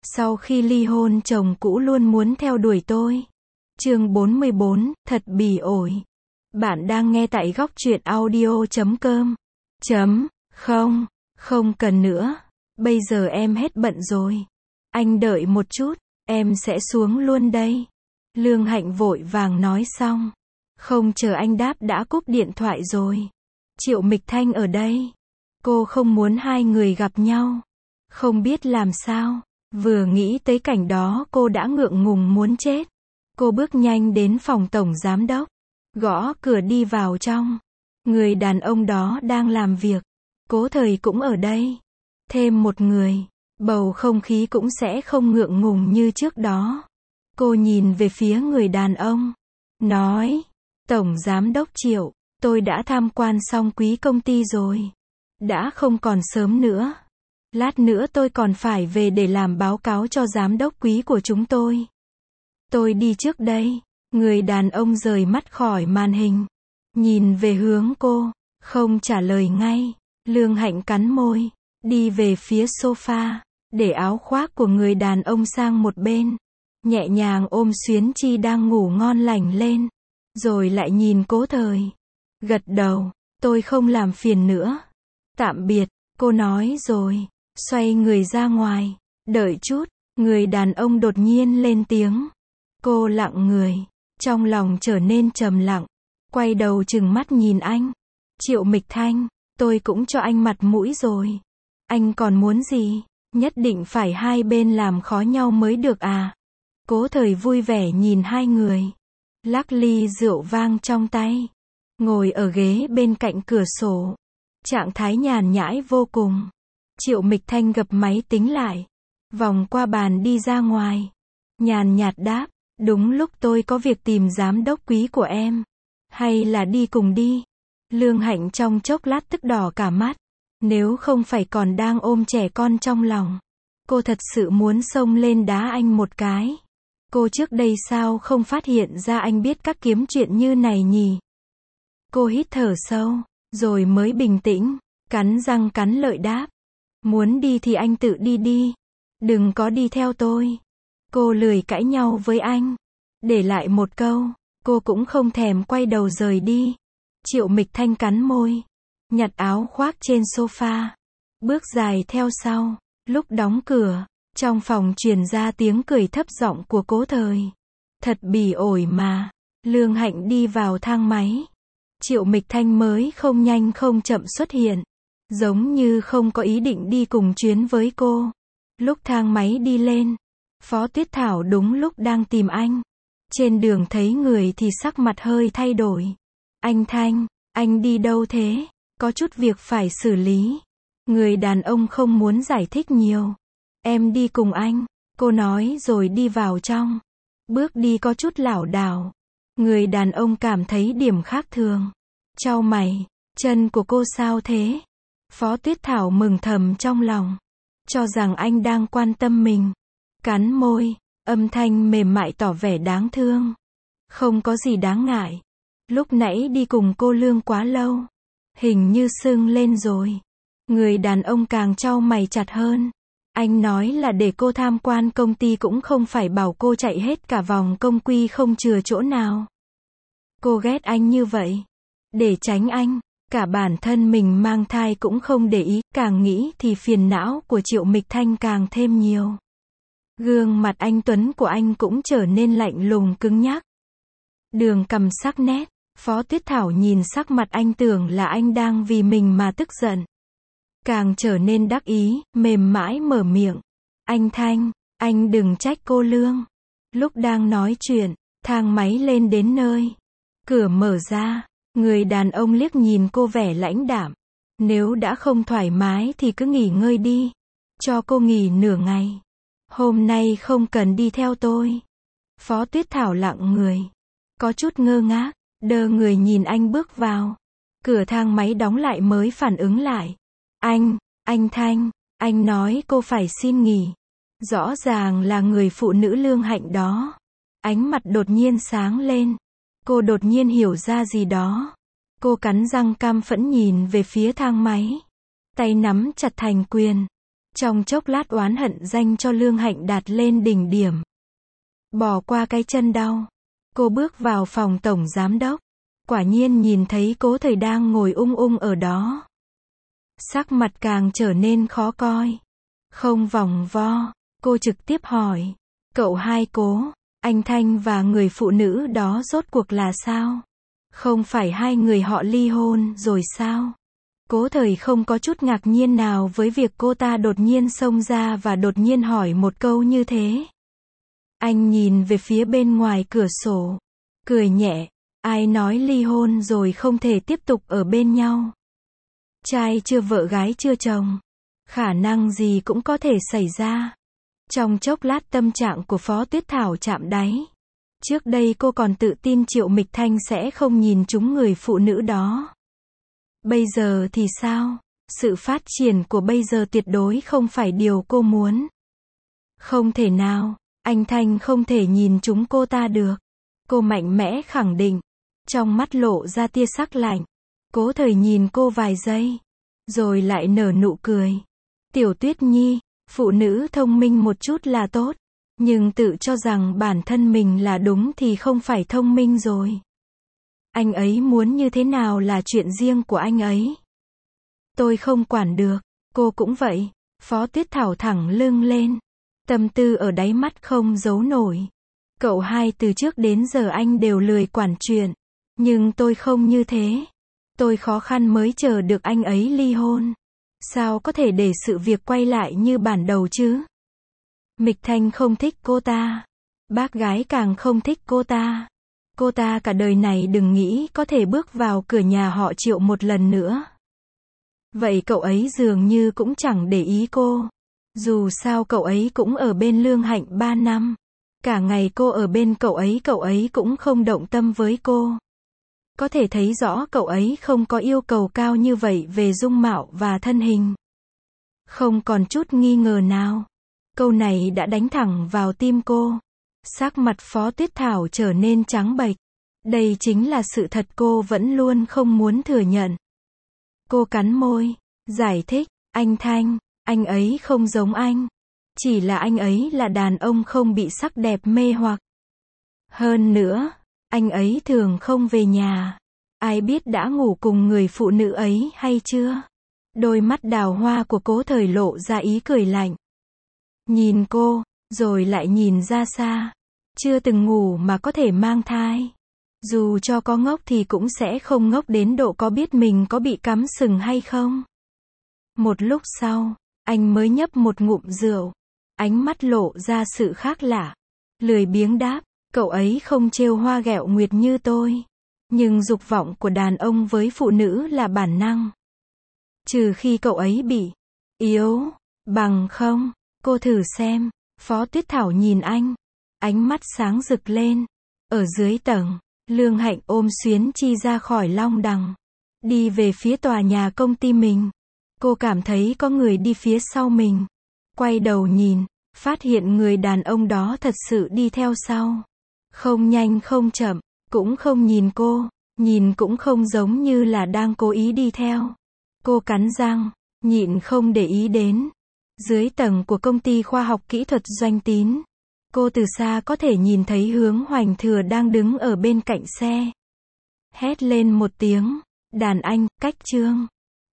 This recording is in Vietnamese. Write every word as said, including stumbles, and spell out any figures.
Sau khi ly hôn chồng cũ luôn muốn theo đuổi tôi. Chương bốn mươi bốn, thật bỉ ổi. Bạn đang nghe tại góc truyện audio chấm com. Chấm, không, không cần nữa. Bây giờ em hết bận rồi. Anh đợi một chút, em sẽ xuống luôn đây. Lương Hạnh vội vàng nói xong. Không chờ anh đáp đã cúp điện thoại rồi. Triệu Mịch Thanh ở đây. Cô không muốn hai người gặp nhau. Không biết làm sao. Vừa nghĩ tới cảnh đó cô đã ngượng ngùng muốn chết. Cô bước nhanh đến phòng tổng giám đốc. Gõ cửa đi vào trong. Người đàn ông đó đang làm việc. Cố Thời cũng ở đây. Thêm một người. Bầu không khí cũng sẽ không ngượng ngùng như trước đó. Cô nhìn về phía người đàn ông. Nói. Tổng giám đốc Triệu, tôi đã tham quan xong quý công ty rồi. Đã không còn sớm nữa. Lát nữa tôi còn phải về để làm báo cáo cho giám đốc quý của chúng tôi. Tôi đi trước đây. Người đàn ông rời mắt khỏi màn hình. Nhìn về hướng cô. Không trả lời ngay. Lương Hạnh cắn môi. Đi về phía sofa. Để áo khoác của người đàn ông sang một bên. Nhẹ nhàng ôm Xuyến Chi đang ngủ ngon lành lên. Rồi lại nhìn Cố Thời. Gật đầu. Tôi không làm phiền nữa. Tạm biệt. Cô nói rồi. Xoay người ra ngoài. Đợi chút. Người đàn ông đột nhiên lên tiếng. Cô lặng người. Trong lòng trở nên trầm lặng. Quay đầu trừng mắt nhìn anh. Triệu Mịch Thanh. Tôi cũng cho anh mặt mũi rồi. Anh còn muốn gì? Nhất định phải hai bên làm khó nhau mới được à? Cố Thời vui vẻ nhìn hai người. Lắc ly rượu vang trong tay. Ngồi ở ghế bên cạnh cửa sổ. Trạng thái nhàn nhãi vô cùng. Triệu Mịch Thanh gập máy tính lại. Vòng qua bàn đi ra ngoài. Nhàn nhạt đáp. Đúng lúc tôi có việc tìm giám đốc quý của em. Hay là đi cùng đi. Lương Hạnh trong chốc lát tức đỏ cả mắt. Nếu không phải còn đang ôm trẻ con trong lòng. Cô thật sự muốn xông lên đá anh một cái. Cô trước đây sao không phát hiện ra anh biết các kiếm chuyện như này nhỉ? Cô hít thở sâu, rồi mới bình tĩnh, cắn răng cắn lợi đáp. Muốn đi thì anh tự đi đi. Đừng có đi theo tôi. Cô lười cãi nhau với anh. Để lại một câu, cô cũng không thèm quay đầu rời đi. Triệu Mịch Thanh cắn môi. Nhặt áo khoác trên sofa. Bước dài theo sau. Lúc đóng cửa. Trong phòng truyền ra tiếng cười thấp giọng của Cố Thời. Thật bỉ ổi mà. Lương Hạnh đi vào thang máy. Triệu Mịch Thanh mới không nhanh không chậm xuất hiện. Giống như không có ý định đi cùng chuyến với cô. Lúc thang máy đi lên. Phó Tuyết Thảo đúng lúc đang tìm anh. Trên đường thấy người thì sắc mặt hơi thay đổi. Anh Thanh, anh đi đâu thế? Có chút việc phải xử lý. Người đàn ông không muốn giải thích nhiều. Em đi cùng anh, cô nói rồi đi vào trong. Bước đi có chút lảo đảo. Người đàn ông cảm thấy điểm khác thường. Chau mày, chân của cô sao thế? Phó Tuyết Thảo mừng thầm trong lòng. Cho rằng anh đang quan tâm mình. Cắn môi, âm thanh mềm mại tỏ vẻ đáng thương. Không có gì đáng ngại. Lúc nãy đi cùng cô Lương quá lâu. Hình như sưng lên rồi. Người đàn ông càng chau mày chặt hơn. Anh nói là để cô tham quan công ty cũng không phải bảo cô chạy hết cả vòng công quy không chừa chỗ nào. Cô ghét anh như vậy. Để tránh anh, cả bản thân mình mang thai cũng không để ý, càng nghĩ thì phiền não của Triệu Mịch Thanh càng thêm nhiều. Gương mặt anh tuấn của anh cũng trở nên lạnh lùng cứng nhắc. Đường cằm sắc nét, Phó Tuyết Thảo nhìn sắc mặt anh tưởng là anh đang vì mình mà tức giận. Càng trở nên đắc ý, mềm mãi mở miệng. Anh Thanh, anh đừng trách cô Lương. Lúc đang nói chuyện, thang máy lên đến nơi. Cửa mở ra, người đàn ông liếc nhìn cô vẻ lãnh đạm. Nếu đã không thoải mái thì cứ nghỉ ngơi đi. Cho cô nghỉ nửa ngày. Hôm nay không cần đi theo tôi. Phó Tuyết Thảo lặng người. Có chút ngơ ngác, đơ người nhìn anh bước vào. Cửa thang máy đóng lại mới phản ứng lại. Anh, anh Thanh, anh nói cô phải xin nghỉ. Rõ ràng là người phụ nữ Lương Hạnh đó. Ánh mặt đột nhiên sáng lên. Cô đột nhiên hiểu ra gì đó. Cô cắn răng cam phẫn nhìn về phía thang máy. Tay nắm chặt thành quyền. Trong chốc lát oán hận dành cho Lương Hạnh đạt lên đỉnh điểm. Bỏ qua cái chân đau, cô bước vào phòng tổng giám đốc. Quả nhiên nhìn thấy Cố Thời đang ngồi ung ung ở đó. Sắc mặt càng trở nên khó coi. Không vòng vo, cô trực tiếp hỏi. Cậu hai Cố, anh Thanh và người phụ nữ đó rốt cuộc là sao? Không phải hai người họ ly hôn rồi sao? Cố Thời không có chút ngạc nhiên nào với việc cô ta đột nhiên xông ra và đột nhiên hỏi một câu như thế. Anh nhìn về phía bên ngoài cửa sổ, cười nhẹ. Ai nói ly hôn rồi không thể tiếp tục ở bên nhau? Trai chưa vợ gái chưa chồng. Khả năng gì cũng có thể xảy ra. Trong chốc lát tâm trạng của Phó Tuyết Thảo chạm đáy. Trước đây cô còn tự tin Triệu Mịch Thanh sẽ không nhìn trúng người phụ nữ đó. Bây giờ thì sao? Sự phát triển của bây giờ tuyệt đối không phải điều cô muốn. Không thể nào, anh Thanh không thể nhìn trúng cô ta được. Cô mạnh mẽ khẳng định. Trong mắt lộ ra tia sắc lạnh. Cố Thời nhìn cô vài giây, rồi lại nở nụ cười. Tiểu Tuyết Nhi, phụ nữ thông minh một chút là tốt, nhưng tự cho rằng bản thân mình là đúng thì không phải thông minh rồi. Anh ấy muốn như thế nào là chuyện riêng của anh ấy. Tôi không quản được, cô cũng vậy. Phó Tuyết Thảo thẳng lưng lên. Tâm tư ở đáy mắt không giấu nổi. Cậu hai từ trước đến giờ anh đều lười quản chuyện. Nhưng tôi không như thế. Tôi khó khăn mới chờ được anh ấy ly hôn. Sao có thể để sự việc quay lại như bản đầu chứ? Mịch Thanh không thích cô ta. Bác gái càng không thích cô ta. Cô ta cả đời này đừng nghĩ có thể bước vào cửa nhà họ Triệu một lần nữa. Vậy cậu ấy dường như cũng chẳng để ý cô. Dù sao cậu ấy cũng ở bên Lương Hạnh ba năm. Cả ngày cô ở bên cậu ấy cậu ấy cũng không động tâm với cô. Có thể thấy rõ cậu ấy không có yêu cầu cao như vậy về dung mạo và thân hình. Không còn chút nghi ngờ nào. Câu này đã đánh thẳng vào tim cô. Sắc mặt Phó Tuyết Thảo trở nên trắng bệch. Đây chính là sự thật cô vẫn luôn không muốn thừa nhận. Cô cắn môi, giải thích, anh Thanh, anh ấy không giống anh. Chỉ là anh ấy là đàn ông không bị sắc đẹp mê hoặc. Hơn nữa, anh ấy thường không về nhà. Ai biết đã ngủ cùng người phụ nữ ấy hay chưa? Đôi mắt đào hoa của Cố Thời lộ ra ý cười lạnh. Nhìn cô, rồi lại nhìn ra xa. Chưa từng ngủ mà có thể mang thai. Dù cho có ngốc thì cũng sẽ không ngốc đến độ có biết mình có bị cắm sừng hay không. Một lúc sau, anh mới nhấp một ngụm rượu. Ánh mắt lộ ra sự khác lạ. Lười biếng đáp, cậu ấy không trêu hoa ghẹo nguyệt như tôi. Nhưng dục vọng của đàn ông với phụ nữ là bản năng. Trừ khi cậu ấy bị yếu, bằng không, cô thử xem. Phó Tuyết Thảo nhìn anh. Ánh mắt sáng rực lên. Ở dưới tầng, Lương Hạnh ôm Xuyến Chi ra khỏi Long Đằng. Đi về phía tòa nhà công ty mình. Cô cảm thấy có người đi phía sau mình. Quay đầu nhìn, phát hiện người đàn ông đó thật sự đi theo sau. Không nhanh không chậm, cũng không nhìn cô, nhìn cũng không giống như là đang cố ý đi theo. Cô cắn răng, nhịn không để ý đến. Dưới tầng của công ty khoa học kỹ thuật Doanh Tín, cô từ xa có thể nhìn thấy Hướng Hoành Thừa đang đứng ở bên cạnh xe. Hét lên một tiếng, đàn anh, cách Trương.